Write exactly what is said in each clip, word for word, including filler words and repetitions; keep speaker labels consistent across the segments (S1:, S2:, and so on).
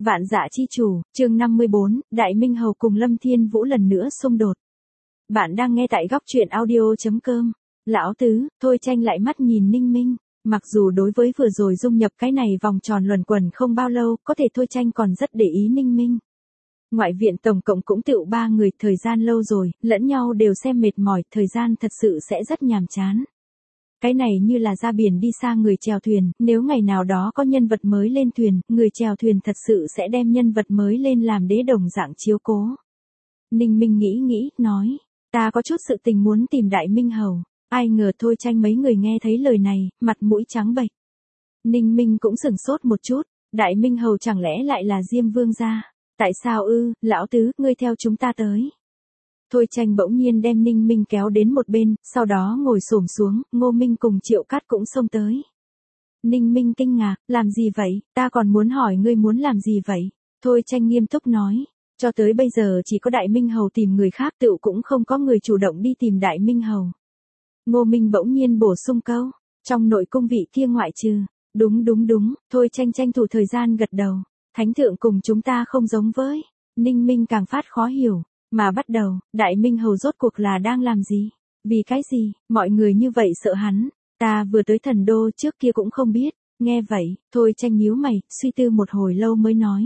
S1: Vạn Dạ Chi Chủ, chương năm mươi bốn, Đại Minh Hầu cùng Lâm Thiên Vũ lần nữa xung đột. Bạn đang nghe tại góc truyện audio.com. Lão tứ, Thôi Tranh lại mắt nhìn Ninh Minh. Mặc dù đối với vừa rồi dung nhập cái này vòng tròn luẩn quẩn không bao lâu, có thể Thôi Tranh còn rất để ý Ninh Minh. Ngoại viện tổng cộng cũng tựu ba người, thời gian lâu rồi, lẫn nhau đều xem mệt mỏi, thời gian thật sự sẽ rất nhàm chán. Cái này như là ra biển đi xa người chèo thuyền, nếu ngày nào đó có nhân vật mới lên thuyền, người chèo thuyền thật sự sẽ đem nhân vật mới lên làm đế đồng dạng chiếu cố. Ninh Minh nghĩ nghĩ, nói, ta có chút sự tình muốn tìm Đại Minh Hầu. Ai ngờ Thôi Tranh mấy người nghe thấy lời này, mặt mũi trắng bệch. Ninh Minh cũng sửng sốt một chút, Đại Minh Hầu chẳng lẽ lại là Diêm Vương gia? Tại sao ư, lão tứ, ngươi theo chúng ta tới. Thôi Tranh bỗng nhiên đem Ninh Minh kéo đến một bên, sau đó ngồi xổm xuống, Ngô Minh cùng Triệu Cát cũng xông tới. Ninh Minh kinh ngạc, làm gì vậy, ta còn muốn hỏi ngươi muốn làm gì vậy? Thôi Tranh nghiêm túc nói, cho tới bây giờ chỉ có Đại Minh Hầu tìm người khác, tựu cũng không có người chủ động đi tìm Đại Minh Hầu. Ngô Minh bỗng nhiên bổ sung câu, trong nội cung vị kia ngoại trừ. Đúng đúng đúng, Thôi Tranh tranh thủ thời gian gật đầu. Thánh thượng cùng chúng ta không giống với. Ninh Minh càng phát khó hiểu. Mà bắt đầu, Đại Minh Hầu rốt cuộc là đang làm gì? Vì cái gì, mọi người như vậy sợ hắn? Ta vừa tới thần đô trước kia cũng không biết. Nghe vậy, Thôi Tranh nhíu mày, suy tư một hồi lâu mới nói.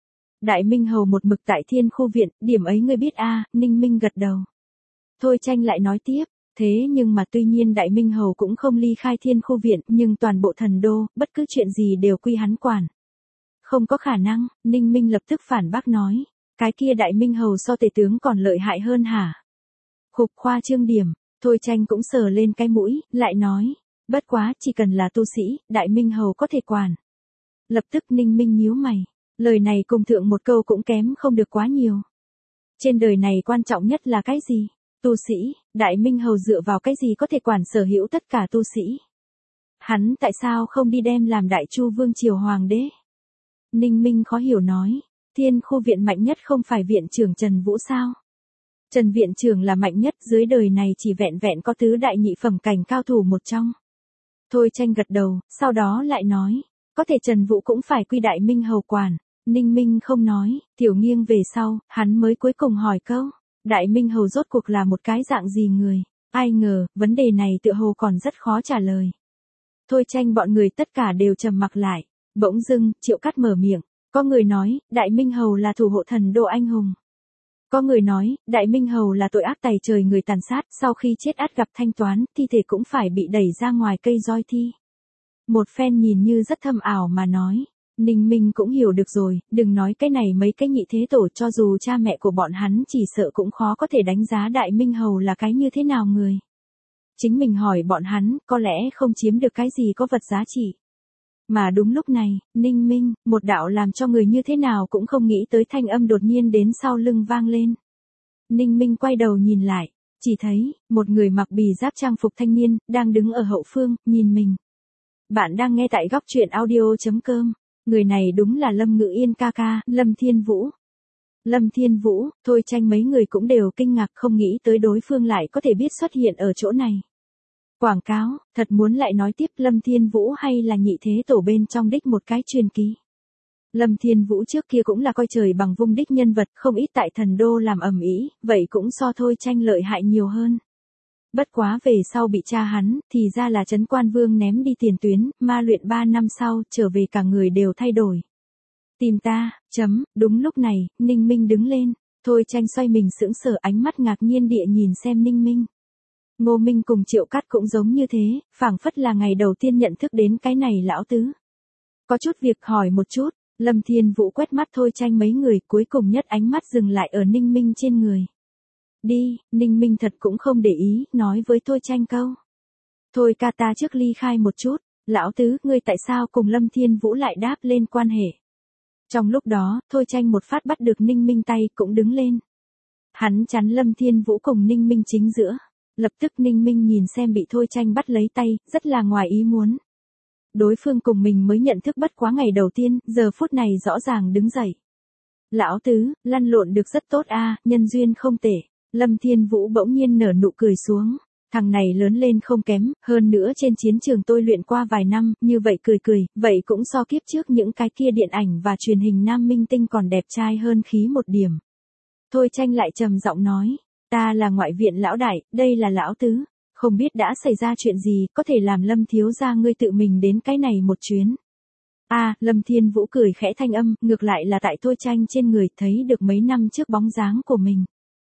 S1: Đại Minh Hầu một mực tại Thiên Khu Viện, điểm ấy ngươi biết a? À, Ninh Minh gật đầu. Thôi Tranh lại nói tiếp. Thế nhưng mà tuy nhiên Đại Minh Hầu cũng không ly khai Thiên Khu Viện, nhưng toàn bộ thần đô, bất cứ chuyện gì đều quy hắn quản. Không có khả năng, Ninh Minh lập tức phản bác nói. Cái kia Đại Minh Hầu so tể tướng còn lợi hại hơn hả? Khục khoa trương điểm, Thôi Tranh cũng sờ lên cái mũi, lại nói. Bất quá, chỉ cần là tu sĩ, Đại Minh Hầu có thể quản. Lập tức Ninh Minh nhíu mày. Lời này cùng thượng một câu cũng kém không được quá nhiều. Trên đời này quan trọng nhất là cái gì? Tu sĩ, Đại Minh Hầu dựa vào cái gì có thể quản sở hữu tất cả tu sĩ? Hắn tại sao không đi đem làm Đại Chu Vương triều hoàng đế? Ninh Minh khó hiểu nói, Thiên Khu Viện mạnh nhất không phải viện trưởng Trần Vũ sao? Trần viện trưởng là mạnh nhất, dưới đời này chỉ vẹn vẹn có tứ đại nhị phẩm cảnh cao thủ một trong. Thôi Tranh gật đầu, sau đó lại nói, có thể Trần Vũ cũng phải quy Đại Minh Hầu quản. Ninh Minh không nói, Tiểu Nghiêng về sau, hắn mới cuối cùng hỏi câu. Đại Minh Hầu rốt cuộc là một cái dạng gì người? Ai ngờ, vấn đề này tựa hồ còn rất khó trả lời. Thôi Tranh bọn người tất cả đều trầm mặc lại. Bỗng dưng, Triệu Cát mở miệng. Có người nói, Đại Minh Hầu là thủ hộ thần đô anh hùng. Có người nói, Đại Minh Hầu là tội ác tày trời người tàn sát, sau khi chết ắt gặp thanh toán, thi thể cũng phải bị đẩy ra ngoài cây roi thi. Một phen nhìn như rất thâm ảo mà nói. Ninh Minh cũng hiểu được rồi, đừng nói cái này mấy cái nhị thế tổ, cho dù cha mẹ của bọn hắn chỉ sợ cũng khó có thể đánh giá Đại Minh Hầu là cái như thế nào người. Chính mình hỏi bọn hắn, có lẽ không chiếm được cái gì có vật giá trị. Mà đúng lúc này, Ninh Minh, một đạo làm cho người như thế nào cũng không nghĩ tới thanh âm đột nhiên đến sau lưng vang lên. Ninh Minh quay đầu nhìn lại, chỉ thấy, một người mặc bì giáp trang phục thanh niên, đang đứng ở hậu phương, nhìn mình. Bạn đang nghe tại góc truyện audio.com. Người này đúng là Lâm Ngự Yên ca ca, Lâm Thiên Vũ. Lâm Thiên Vũ, Thôi Tranh mấy người cũng đều kinh ngạc, không nghĩ tới đối phương lại có thể biết xuất hiện ở chỗ này. Quảng cáo, thật muốn lại nói tiếp Lâm Thiên Vũ hay là nhị thế tổ bên trong đích một cái truyền kỳ. Lâm Thiên Vũ trước kia cũng là coi trời bằng vung đích nhân vật, không ít tại thần đô làm ầm ĩ, vậy cũng so Thôi Tranh lợi hại nhiều hơn. Bất quá về sau bị cha hắn, thì ra là Trấn Quan Vương ném đi tiền tuyến, ma luyện ba năm sau, trở về cả người đều thay đổi. Tìm ta, chấm, đúng lúc này, Ninh Minh đứng lên, Thôi Tranh xoay mình sững sờ, ánh mắt ngạc nhiên địa nhìn xem Ninh Minh. Ngô Minh cùng Triệu Cát cũng giống như thế, phảng phất là ngày đầu tiên nhận thức đến cái này lão tứ. Có chút việc hỏi một chút, Lâm Thiên Vũ quét mắt Thôi Tranh mấy người, cuối cùng nhất ánh mắt dừng lại ở Ninh Minh trên người. Đi, Ninh Minh thật cũng không để ý, nói với Thôi Tranh câu. Thôi ca ta trước ly khai một chút, lão tứ, ngươi tại sao cùng Lâm Thiên Vũ lại đáp lên quan hệ. Trong lúc đó, Thôi Tranh một phát bắt được Ninh Minh tay, cũng đứng lên. Hắn chắn Lâm Thiên Vũ cùng Ninh Minh chính giữa. Lập tức Ninh Minh nhìn xem bị Thôi Tranh bắt lấy tay, rất là ngoài ý muốn. Đối phương cùng mình mới nhận thức bất quá ngày đầu tiên, giờ phút này rõ ràng đứng dậy. Lão tứ, lăn lộn được rất tốt a, nhân duyên không tệ. Lâm Thiên Vũ bỗng nhiên nở nụ cười xuống. Thằng này lớn lên không kém, hơn nữa trên chiến trường tôi luyện qua vài năm, như vậy cười cười, vậy cũng so kiếp trước những cái kia điện ảnh và truyền hình nam minh tinh còn đẹp trai hơn khí một điểm. Thôi Tranh lại trầm giọng nói, ta là ngoại viện lão đại, đây là lão tứ, không biết đã xảy ra chuyện gì, có thể làm Lâm thiếu gia ngươi tự mình đến cái này một chuyến. A, à, Lâm Thiên Vũ cười khẽ thanh âm, ngược lại là tại Thôi Tranh trên người thấy được mấy năm trước bóng dáng của mình.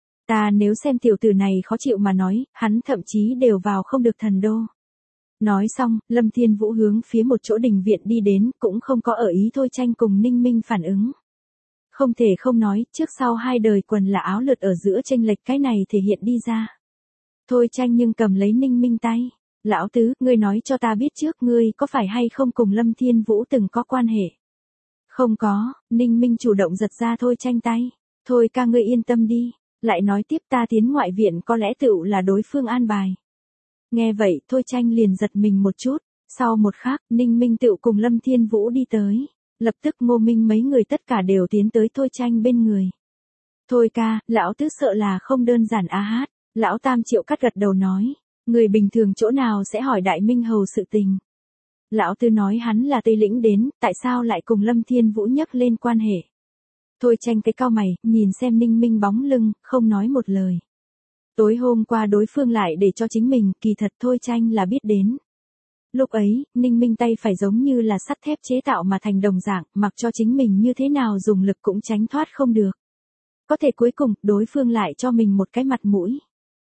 S1: Ta nếu xem tiểu tử này khó chịu mà nói, hắn thậm chí đều vào không được thần đô. Nói xong, Lâm Thiên Vũ hướng phía một chỗ đình viện đi đến, cũng không có ở ý Thôi Tranh cùng Ninh Minh phản ứng. Không thể không nói, trước sau hai đời quần là áo lượt ở giữa chênh lệch cái này thể hiện đi ra. Thôi Tranh nhưng cầm lấy Ninh Minh tay. Lão tứ, ngươi nói cho ta biết trước ngươi có phải hay không cùng Lâm Thiên Vũ từng có quan hệ. Không có, Ninh Minh chủ động giật ra Thôi Tranh tay. Thôi ca ngươi yên tâm đi. Lại nói tiếp ta tiến ngoại viện có lẽ tựu là đối phương an bài. Nghe vậy Thôi Tranh liền giật mình một chút. Sau một khắc, Ninh Minh tựu cùng Lâm Thiên Vũ đi tới. Lập tức Ngô Minh mấy người tất cả đều tiến tới Thôi Tranh bên người. Thôi ca, lão tứ sợ là không đơn giản a hát. Lão Tam Triệu Cắt gật đầu nói. Người bình thường chỗ nào sẽ hỏi Đại Minh Hầu sự tình. Lão Tư nói hắn là Tây Lĩnh đến, tại sao lại cùng Lâm Thiên Vũ nhắc lên quan hệ. Thôi Tranh cái cao mày, nhìn xem Ninh Minh bóng lưng, không nói một lời. Tối hôm qua đối phương lại để cho chính mình, kỳ thật Thôi Tranh là biết đến. Lúc ấy, Ninh Minh tay phải giống như là sắt thép chế tạo mà thành đồng dạng, mặc cho chính mình như thế nào dùng lực cũng tránh thoát không được. Có thể cuối cùng, đối phương lại cho mình một cái mặt mũi.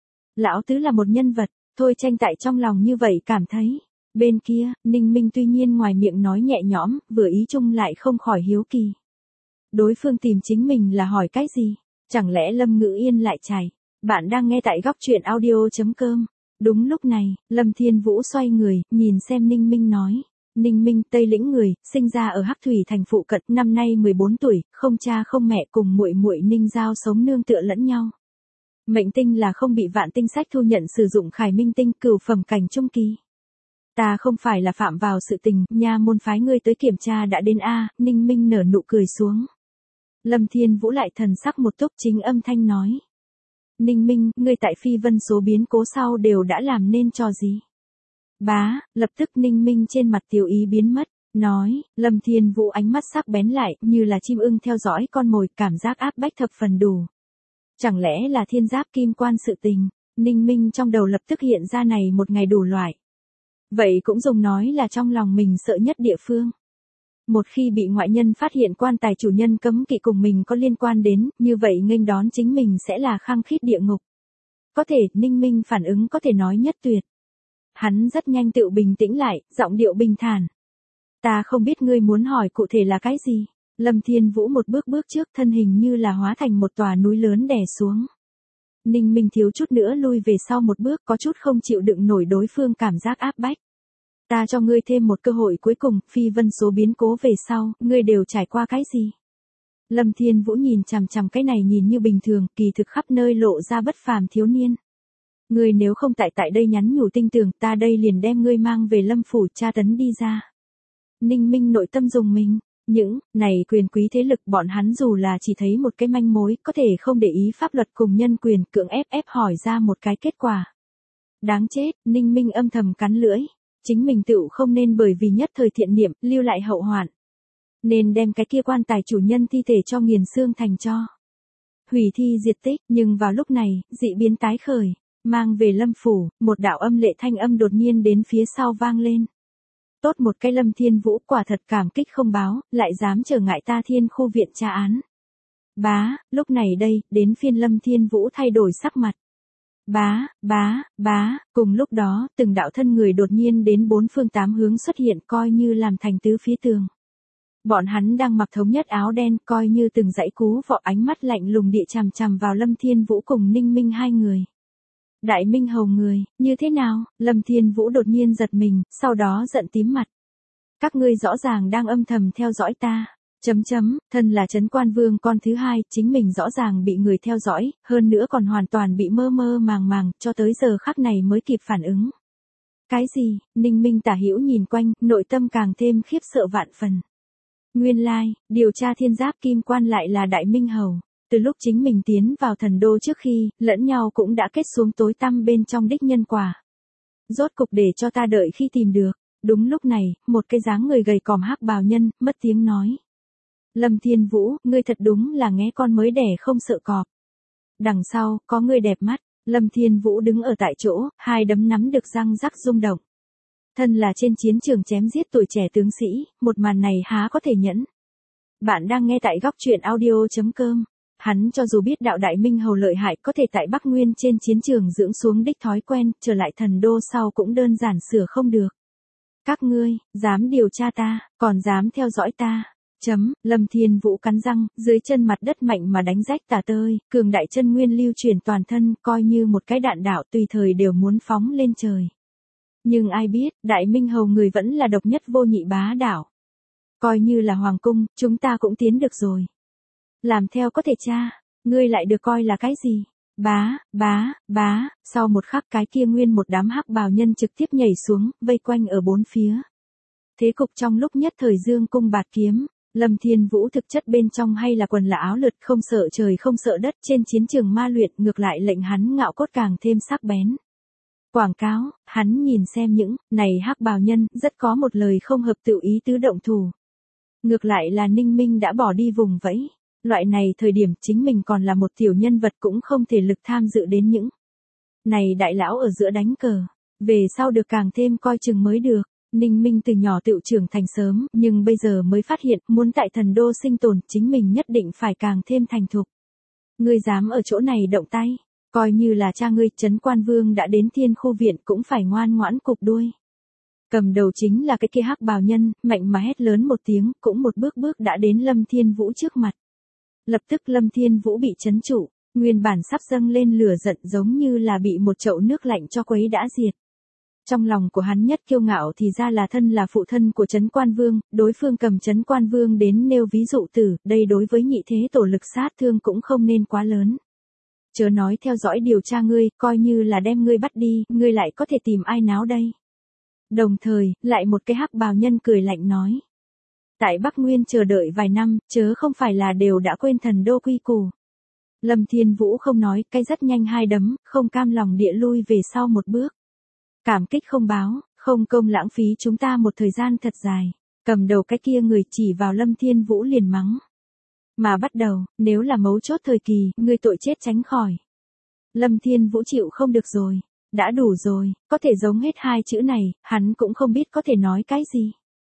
S1: Lão Tứ là một nhân vật, Thôi Tranh tại trong lòng như vậy cảm thấy. Bên kia, Ninh Minh tuy nhiên ngoài miệng nói nhẹ nhõm, vừa ý chung lại không khỏi hiếu kỳ. Đối phương tìm chính mình là hỏi cái gì? Chẳng lẽ Lâm Ngữ Yên lại chảy? Bạn đang nghe tại góc truyện audio.com. Đúng lúc này, Lâm Thiên Vũ xoay người, nhìn xem Ninh Minh nói. Ninh Minh, Tây Lĩnh người, sinh ra ở Hắc Thủy thành phụ cận, năm nay mười bốn tuổi, không cha không mẹ cùng muội muội Ninh Giao sống nương tựa lẫn nhau. Mệnh tinh là không bị Vạn Tinh Sách thu nhận sử dụng Khải Minh tinh cửu phẩm cảnh trung kỳ. Ta không phải là phạm vào sự tình, nha môn phái ngươi tới kiểm tra đã đến a. Ninh Minh nở nụ cười xuống. Lâm Thiên Vũ lại thần sắc một túc chính âm thanh nói. Ninh Minh, ngươi tại Phi Vân số biến cố sau đều đã làm nên trò gì? Bá, lập tức Ninh Minh trên mặt tiểu ý biến mất, nói, Lâm Thiên Vũ ánh mắt sắc bén lại, như là chim ưng theo dõi con mồi, cảm giác áp bách thập phần đủ. Chẳng lẽ là thiên giáp kim quan sự tình? Ninh Minh trong đầu lập tức hiện ra này một ngày đủ loại. Vậy cũng dùng nói là trong lòng mình sợ nhất địa phương. Một khi bị ngoại nhân phát hiện quan tài chủ nhân cấm kỵ cùng mình có liên quan đến, như vậy nghênh đón chính mình sẽ là khăng khít địa ngục. Có thể, Ninh Minh phản ứng có thể nói nhất tuyệt. Hắn rất nhanh tự bình tĩnh lại, giọng điệu bình thản. Ta không biết ngươi muốn hỏi cụ thể là cái gì. Lâm Thiên Vũ một bước bước trước, thân hình như là hóa thành một tòa núi lớn đè xuống. Ninh Minh thiếu chút nữa lui về sau một bước, có chút không chịu đựng nổi đối phương cảm giác áp bách. Ta cho ngươi thêm một cơ hội cuối cùng, Phi Vân số biến cố về sau, ngươi đều trải qua cái gì? Lâm Thiên Vũ nhìn chằm chằm cái này nhìn như bình thường, kỳ thực khắp nơi lộ ra bất phàm thiếu niên. Ngươi nếu không tại tại đây nhắn nhủ tinh tường, ta đây liền đem ngươi mang về Lâm phủ tra tấn đi ra. Ninh Minh nội tâm dùng mình, những này quyền quý thế lực bọn hắn dù là chỉ thấy một cái manh mối, có thể không để ý pháp luật cùng nhân quyền, cưỡng ép ép hỏi ra một cái kết quả. Đáng chết, Ninh Minh âm thầm cắn lưỡi. Chính mình tựu không nên bởi vì nhất thời thiện niệm, lưu lại hậu hoạn. Nên đem cái kia quan tài chủ nhân thi thể cho nghiền xương thành cho. Hủy thi diệt tích, nhưng vào lúc này, dị biến tái khởi, mang về Lâm phủ, một đạo âm lệ thanh âm đột nhiên đến phía sau vang lên. Tốt một cái Lâm Thiên Vũ, quả thật cảm kích không báo, lại dám trở ngại ta Thiên khu viện tra án. Bá, lúc này đây, đến phiên Lâm Thiên Vũ thay đổi sắc mặt. Bá, bá, bá, cùng lúc đó, từng đạo thân người đột nhiên đến bốn phương tám hướng xuất hiện coi như làm thành tứ phía tường. Bọn hắn đang mặc thống nhất áo đen coi như từng dãy cú vọ ánh mắt lạnh lùng địa chằm chằm vào Lâm Thiên Vũ cùng Ninh Minh hai người. Đại Minh Hầu người, như thế nào? Lâm Thiên Vũ đột nhiên giật mình, sau đó giận tím mặt. Các ngươi rõ ràng đang âm thầm theo dõi ta. Chấm chấm, thân là Trấn Quan Vương con thứ hai, chính mình rõ ràng bị người theo dõi, hơn nữa còn hoàn toàn bị mơ mơ màng màng, cho tới giờ khắc này mới kịp phản ứng. Cái gì? Ninh Minh tả hữu nhìn quanh, nội tâm càng thêm khiếp sợ vạn phần. Nguyên lai, like, điều tra thiên giáp kim quan lại là Đại Minh Hầu. Từ lúc chính mình tiến vào thần đô trước khi, lẫn nhau cũng đã kết xuống tối tăm bên trong đích nhân quả. Rốt cục để cho ta đợi khi tìm được. Đúng lúc này, một cái dáng người gầy còm hắc bào nhân, mất tiếng nói. Lâm Thiên Vũ, ngươi thật đúng là nghe con mới đẻ không sợ cọp. Đằng sau, có người đẹp mắt, Lâm Thiên Vũ đứng ở tại chỗ, hai đấm nắm được răng rắc rung động. Thân là trên chiến trường chém giết tuổi trẻ tướng sĩ, một màn này há có thể nhẫn. Bạn đang nghe tại góc truyện audio chấm com. Hắn cho dù biết đạo Đại Minh Hầu lợi hại có thể tại Bắc Nguyên trên chiến trường dưỡng xuống đích thói quen, trở lại thần đô sau cũng đơn giản sửa không được. Các ngươi, dám điều tra ta, còn dám theo dõi ta. Chấm, Lâm Thiên Vũ cắn răng, dưới chân mặt đất mạnh mà đánh rách tả tơi, cường đại chân nguyên lưu chuyển toàn thân, coi như một cái đạn đạo tùy thời đều muốn phóng lên trời. Nhưng ai biết, Đại Minh Hầu người vẫn là độc nhất vô nhị bá đạo. Coi như là hoàng cung, chúng ta cũng tiến được rồi. Làm theo có thể cha, ngươi lại được coi là cái gì? Bá, bá, bá, sau một khắc cái kia nguyên một đám hắc bào nhân trực tiếp nhảy xuống, vây quanh ở bốn phía. Thế cục trong lúc nhất thời dương cung bạt kiếm, Lâm Thiên Vũ thực chất bên trong hay là quần là áo lượt không sợ trời không sợ đất trên chiến trường ma luyện ngược lại lệnh hắn ngạo cốt càng thêm sắc bén. Quảng cáo, hắn nhìn xem những, này hắc bào nhân, rất có một lời không hợp tự ý tứ động thủ. Ngược lại là Ninh Minh đã bỏ đi vùng vẫy. Loại này thời điểm chính mình còn là một tiểu nhân vật cũng không thể lực tham dự đến những. Này đại lão ở giữa đánh cờ, về sau được càng thêm coi chừng mới được. Ninh Minh từ nhỏ tự trưởng thành sớm, nhưng bây giờ mới phát hiện muốn tại thần đô sinh tồn chính mình nhất định phải càng thêm thành thục. Ngươi dám ở chỗ này động tay, coi như là cha ngươi Trấn Quan Vương đã đến Thiên Khu Viện cũng phải ngoan ngoãn cụp đuôi. Cầm đầu chính là cái kia hắc bào nhân, mạnh mà hét lớn một tiếng, cũng một bước bước đã đến Lâm Thiên Vũ trước mặt. Lập tức Lâm Thiên Vũ bị trấn trụ, nguyên bản sắp dâng lên lửa giận giống như là bị một chậu nước lạnh cho quấy đã diệt. Trong lòng của hắn nhất kiêu ngạo thì ra là thân là phụ thân của Trấn Quan Vương, đối phương cầm Trấn Quan Vương đến nêu ví dụ tử, đây đối với nhị thế tổ lực sát thương cũng không nên quá lớn. Chớ nói theo dõi điều tra ngươi, coi như là đem ngươi bắt đi, ngươi lại có thể tìm ai náo đây. Đồng thời, lại một cái hắc bào nhân cười lạnh nói. Tại Bắc Nguyên chờ đợi vài năm, chớ không phải là đều đã quên thần đô quy củ. Lâm Thiên Vũ không nói, cái rất nhanh hai đấm, không cam lòng địa lui về sau một bước. Cảm kích không báo, không công lãng phí chúng ta một thời gian thật dài. Cầm đầu cái kia người chỉ vào Lâm Thiên Vũ liền mắng. Mà bắt đầu, nếu là mấu chốt thời kỳ, ngươi tội chết tránh khỏi. Lâm Thiên Vũ chịu không được rồi. Đã đủ rồi, có thể giống hết hai chữ này, hắn cũng không biết có thể nói cái gì.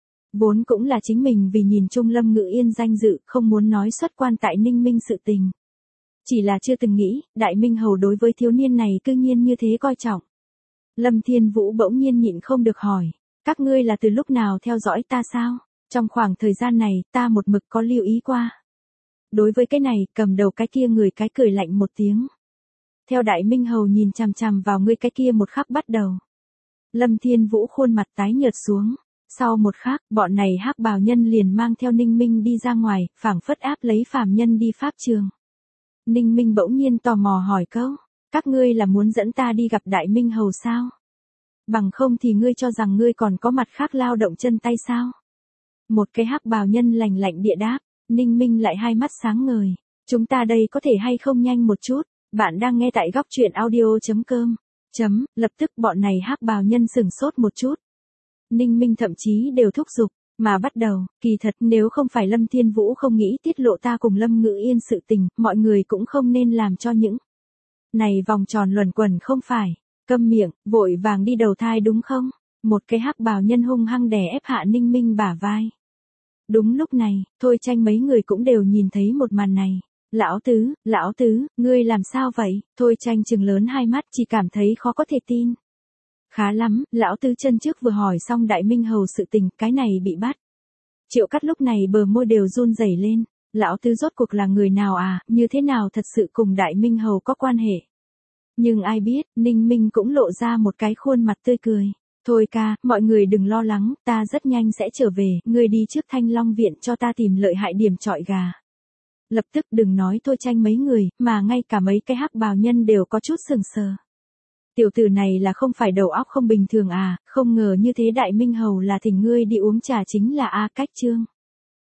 S1: Vốn cũng là chính mình vì nhìn chung Lâm Ngự Yên danh dự, không muốn nói xuất quan tại Ninh Minh sự tình. Chỉ là chưa từng nghĩ, Đại Minh Hầu đối với thiếu niên này cư nhiên như thế coi trọng. Lâm Thiên Vũ bỗng nhiên nhịn không được hỏi, các ngươi là từ lúc nào theo dõi ta sao? Trong khoảng thời gian này, ta một mực có lưu ý qua. Đối với cái này, cầm đầu cái kia người cái cười lạnh một tiếng. Theo Đại Minh Hầu nhìn chằm chằm vào ngươi cái kia một khắc bắt đầu. Lâm Thiên Vũ khuôn mặt tái nhợt xuống. Sau một khắc, bọn này hắc bào nhân liền mang theo Ninh Minh đi ra ngoài, phảng phất áp lấy phàm nhân đi pháp trường. Ninh Minh bỗng nhiên tò mò hỏi câu, các ngươi là muốn dẫn ta đi gặp Đại Minh Hầu sao? Bằng không thì ngươi cho rằng ngươi còn có mặt khác lao động chân tay sao? Một cái hắc bào nhân lạnh lạnh địa đáp, Ninh Minh lại hai mắt sáng ngời. Chúng ta đây có thể hay không nhanh một chút? Bạn đang nghe tại góc truyện audio chấm com. Chấm, lập tức bọn này hắc bào nhân sừng sốt một chút. Ninh Minh thậm chí đều thúc giục, mà bắt đầu, kỳ thật nếu không phải Lâm Thiên Vũ không nghĩ tiết lộ ta cùng Lâm Ngự Yên sự tình, mọi người cũng không nên làm cho những này vòng tròn luẩn quẩn không phải, câm miệng, vội vàng đi đầu thai đúng không? Một cái hắc bào nhân hung hăng đè ép hạ Ninh Minh bả vai. Đúng lúc này, Thôi Tranh mấy người cũng đều nhìn thấy một màn này. Lão tứ, lão tứ, ngươi làm sao vậy? Thôi Tranh trừng lớn hai mắt chỉ cảm thấy khó có thể tin. Khá lắm, lão tứ chân trước vừa hỏi xong Đại Minh Hầu sự tình, cái này bị bắt. Triệu Cắt lúc này bờ môi đều run rẩy lên, lão tứ rốt cuộc là người nào à, như thế nào thật sự cùng Đại Minh Hầu có quan hệ. Nhưng ai biết, Ninh Minh cũng lộ ra một cái khuôn mặt tươi cười. Thôi ca, mọi người đừng lo lắng, ta rất nhanh sẽ trở về, ngươi đi trước Thanh Long Viện cho ta tìm lợi hại điểm trọi gà. Lập tức đừng nói Thôi Tranh mấy người, mà ngay cả mấy cái hắc bào nhân đều có chút sừng sờ. Tiểu tử này là không phải đầu óc không bình thường à, không ngờ như thế Đại Minh Hầu là thỉnh ngươi đi uống trà chính là A Cách Trương.